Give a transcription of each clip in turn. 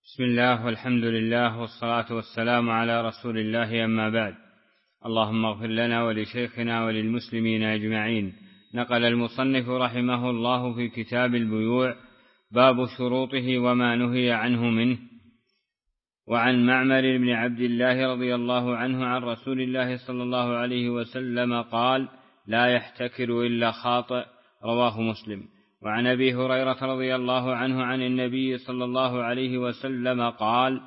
بسم الله والحمد لله والصلاة والسلام على رسول الله، أما بعد. اللهم اغفر لنا ولشيخنا وللمسلمين أجمعين. نقل المصنف رحمه الله في كتاب البيوع باب شروطه وما نهي عنه منه. وعن معمر بن عبد الله رضي الله عنه عن رسول الله صلى الله عليه وسلم قال: لا يحتكر إلا خاطئ، رواه مسلم. وعن أبي هريرة رضي الله عنه عن النبي صلى الله عليه وسلم قال: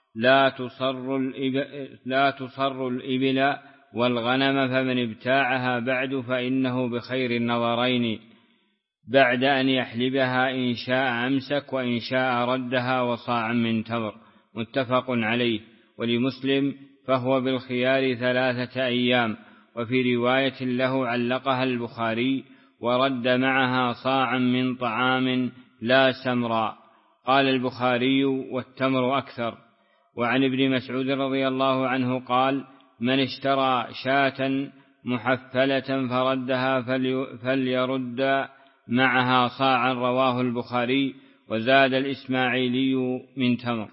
لا تصر الإبل والغنم، فمن ابتاعها بعد فإنه بخير النظرين، بعد أن يحلبها إن شاء أمسك وإن شاء ردها وصاعا من تمر، متفق عليه. ولمسلم: فهو بالخيار 3 أيام. وفي رواية له علقها البخاري: ورد معها صاعا من طعام لا سمرا. قال البخاري: والتمر أكثر. وعن ابن مسعود رضي الله عنه قال: من اشترى شاة محفلة فردها فليرد معها صاعا، رواه البخاري. وزاد الإسماعيلي من تمر.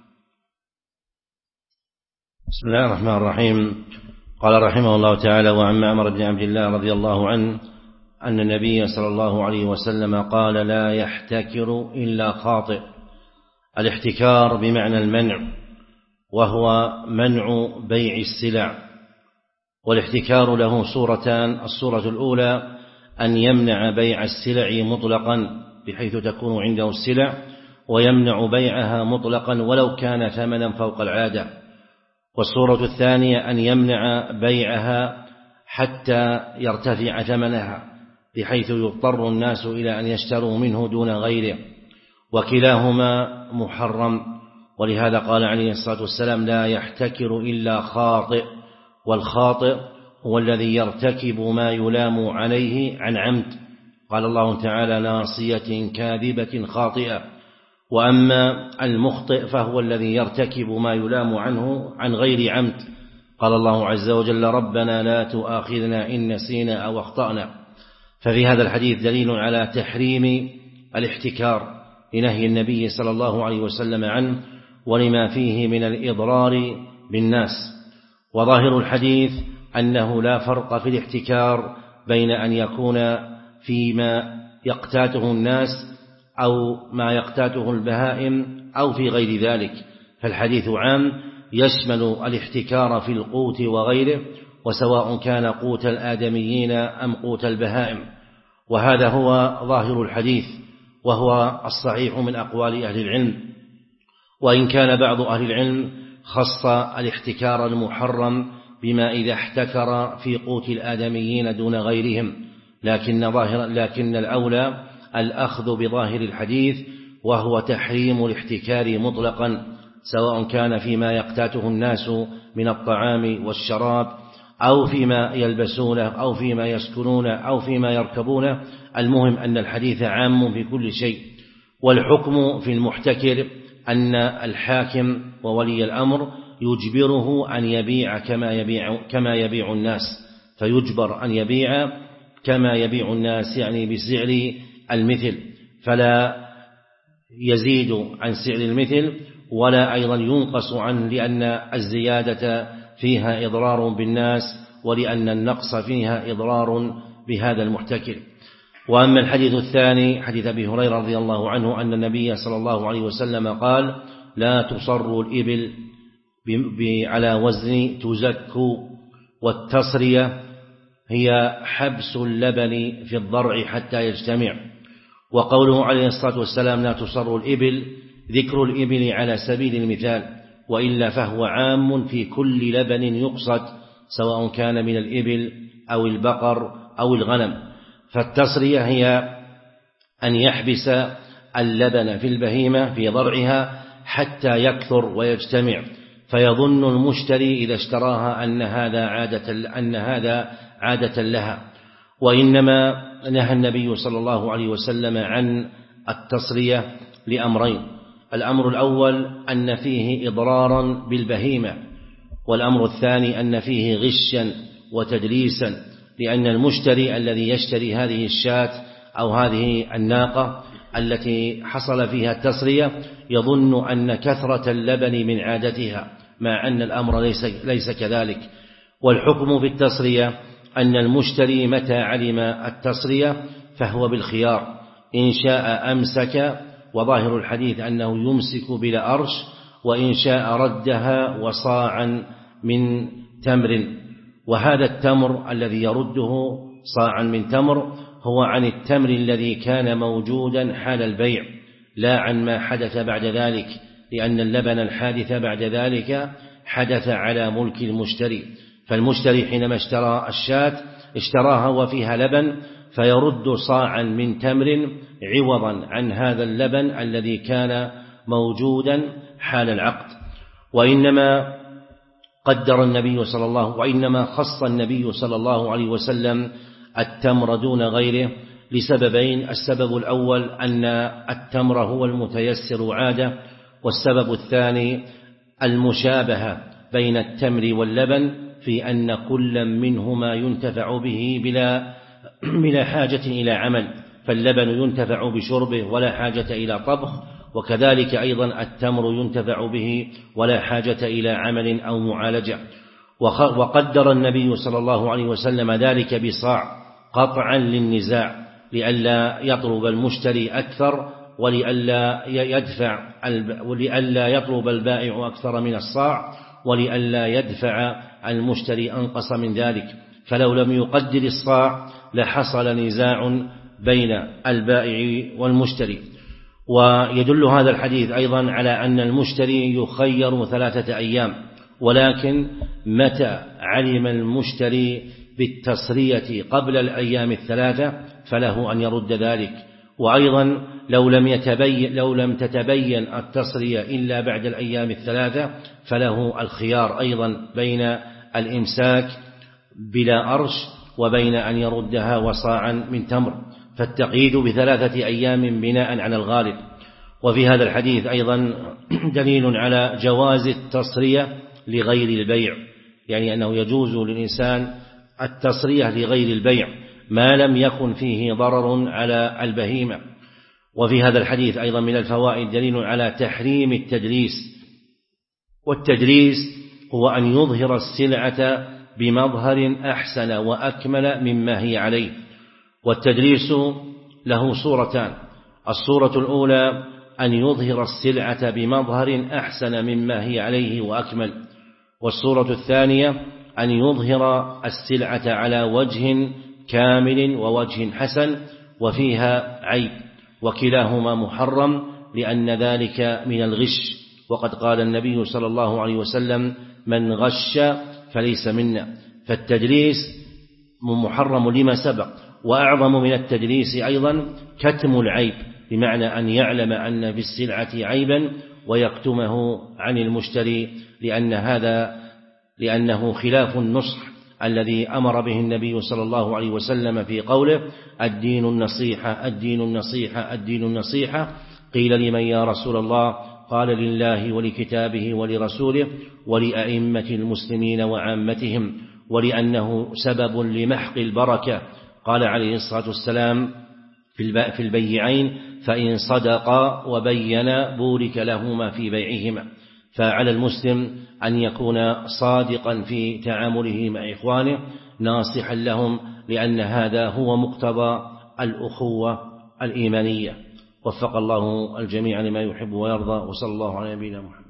بسم الله الرحمن الرحيم. قال رحمه الله تعالى: وعن معمر بن عبد الله رضي الله عنه أن النبي صلى الله عليه وسلم قال: لا يحتكر إلا خاطئ. الاحتكار بمعنى المنع، وهو منع بيع السلع. والاحتكار له صورتان: الصورة الأولى أن يمنع بيع السلع مطلقا بحيث تكون عنده السلع، ويمنع بيعها مطلقا ولو كان ثمنا فوق العادة. والصورة الثانية أن يمنع بيعها حتى يرتفع ثمنها بحيث يضطر الناس إلى أن يشتروا منه دون غيره، وكلاهما محرم. ولهذا قال عليه الصلاة والسلام: لا يحتكر إلا خاطئ. والخاطئ هو الذي يرتكب ما يلام عليه عن عمد. قال الله تعالى: ناصية كاذبة خاطئة. وأما المخطئ فهو الذي يرتكب ما يلام عنه عن غير عمد. قال الله عز وجل: ربنا لا تؤاخذنا إن نسينا أو أخطأنا. ففي هذا الحديث دليل على تحريم الاحتكار لنهي النبي صلى الله عليه وسلم عنه، ولما فيه من الإضرار بالناس. وظاهر الحديث أنه لا فرق في الاحتكار بين أن يكون فيما يقتاته الناس أو ما يقتاته البهائم أو في غير ذلك، فالحديث عام يشمل الاحتكار في القوت وغيره، وسواء كان قوت الآدميين أم قوت البهائم. وهذا هو ظاهر الحديث، وهو الصحيح من أقوال أهل العلم. وإن كان بعض أهل العلم خص الاحتكار المحرم بما إذا احتكر في قوت الآدميين دون غيرهم، لكن الأولى الأخذ بظاهر الحديث، وهو تحريم الاحتكار مطلقا، سواء كان فيما يقتاته الناس من الطعام والشراب، أو فيما يلبسونه، أو فيما يسكنونه، أو فيما يركبونه. المهم أن الحديث عام في كل شيء. والحكم في المحتكر أن الحاكم وولي الأمر يجبره أن يبيع كما يبيع الناس، فيجبر أن يبيع كما يبيع الناس، يعني بسعر المثل، فلا يزيد عن سعر المثل ولا أيضا ينقص عنه، لأن الزيادة فيها إضرار بالناس، ولأن النقص فيها إضرار بهذا المحتكر. وأما الحديث الثاني حديث أبي هريرة رضي الله عنه أن النبي صلى الله عليه وسلم قال: لا تصر الإبل على وزن تزك. والتصرية هي حبس اللبن في الضرع حتى يجتمع. وقوله عليه الصلاة والسلام: لا تصر الإبل، ذكر الإبل على سبيل المثال، وإلا فهو عام في كل لبن يقصد، سواء كان من الإبل أو البقر أو الغنم. فالتصرية هي أن يحبس اللبن في البهيمة في ضرعها حتى يكثر ويجتمع، فيظن المشتري إذا اشتراها أن هذا عادة لها. وإنما نهى النبي صلى الله عليه وسلم عن التصرية لأمرين: الأمر الأول أن فيه إضرارا بالبهيمة، والأمر الثاني أن فيه غشا وتدليسا، لأن المشتري الذي يشتري هذه الشاة أو هذه الناقة التي حصل فيها التسرية يظن أن كثرة اللبن من عادتها، مع أن الأمر ليس كذلك. والحكم في التسرية أن المشتري متى علم التسرية فهو بالخيار، إن شاء أمسك، وظاهر الحديث أنه يمسك بلا أرش، وإن شاء ردها وصاعا من تمر. وهذا التمر الذي يرده صاعا من تمر هو عن التمر الذي كان موجودا حال البيع، لا عن ما حدث بعد ذلك، لأن اللبن الحادث بعد ذلك حدث على ملك المشتري. فالمشتري حينما اشترى الشاة اشتراها وفيها لبن، فيرد صاعا من تمر عوضا عن هذا اللبن الذي كان موجودا حال العقد. وإنما خص النبي صلى الله عليه وسلم التمر دون غيره لسببين: السبب الأول أن التمر هو المتيسر عادة، والسبب الثاني المشابهة بين التمر واللبن في أن كل منهما ينتفع به بلا حاجة إلى عمل، فاللبن ينتفع بشربه ولا حاجة إلى طبخ، وكذلك أيضا التمر ينتفع به ولا حاجة إلى عمل أو معالجة. وقدر النبي صلى الله عليه وسلم ذلك بصاع قطعا للنزاع، لئلا يطلب المشتري أكثر ولئلا يطلب البائع أكثر من الصاع، ولئلا يدفع المشتري أنقص من ذلك. فلو لم يقدر الصاع لحصل نزاع بين البائع والمشتري. ويدل هذا الحديث أيضا على أن المشتري يخير 3 أيام، ولكن متى علم المشتري بالتسرية قبل الأيام 3 فله أن يرد ذلك. وأيضا لو لم تتبين التسرية إلا بعد الأيام 3 فله الخيار أيضا بين الإمساك بلا أرش وبين أن يردها وصاعا من تمر، فالتقييد ب3 أيام بناء على الغالب. وفي هذا الحديث أيضا دليل على جواز التسرية لغير البيع، يعني أنه يجوز للإنسان التسرية لغير البيع ما لم يكن فيه ضرر على البهيمة. وفي هذا الحديث أيضا من الفوائد دليل على تحريم التدليس، والتدليس هو أن يظهر السلعة بمظهر أحسن وأكمل مما هي عليه. والتدليس له صورتان: الصورة الأولى أن يظهر السلعة بمظهر أحسن مما هي عليه وأكمل، والصورة الثانية أن يظهر السلعة على وجه كامل ووجه حسن وفيها عيب، وكلاهما محرم لأن ذلك من الغش. وقد قال النبي صلى الله عليه وسلم: من غش فليس منا. فالتدليس محرم لما سبق. وأعظم من التدليس أيضا كتم العيب، بمعنى أن يعلم أن في السلعة عيبا ويكتمه عن المشتري، لأنه خلاف النصح الذي أمر به النبي صلى الله عليه وسلم في قوله: الدين النصيحة الدين النصيحة الدين النصيحة. قيل: لمن يا رسول الله؟ قال: لله ولكتابه ولرسوله ولأئمة المسلمين وعامتهم، ولأنه سبب لمحق البركة. قال عليه الصلاة والسلام في البيعين: فإن صدقا وبينا بورك لهما في بيعهما. فعلى المسلم أن يكون صادقا في تعامله مع إخوانه، ناصحا لهم، لأن هذا هو مقتضى الأخوة الإيمانية. وفق الله الجميع لما يحب ويرضى، وصلى الله على نبينا محمد.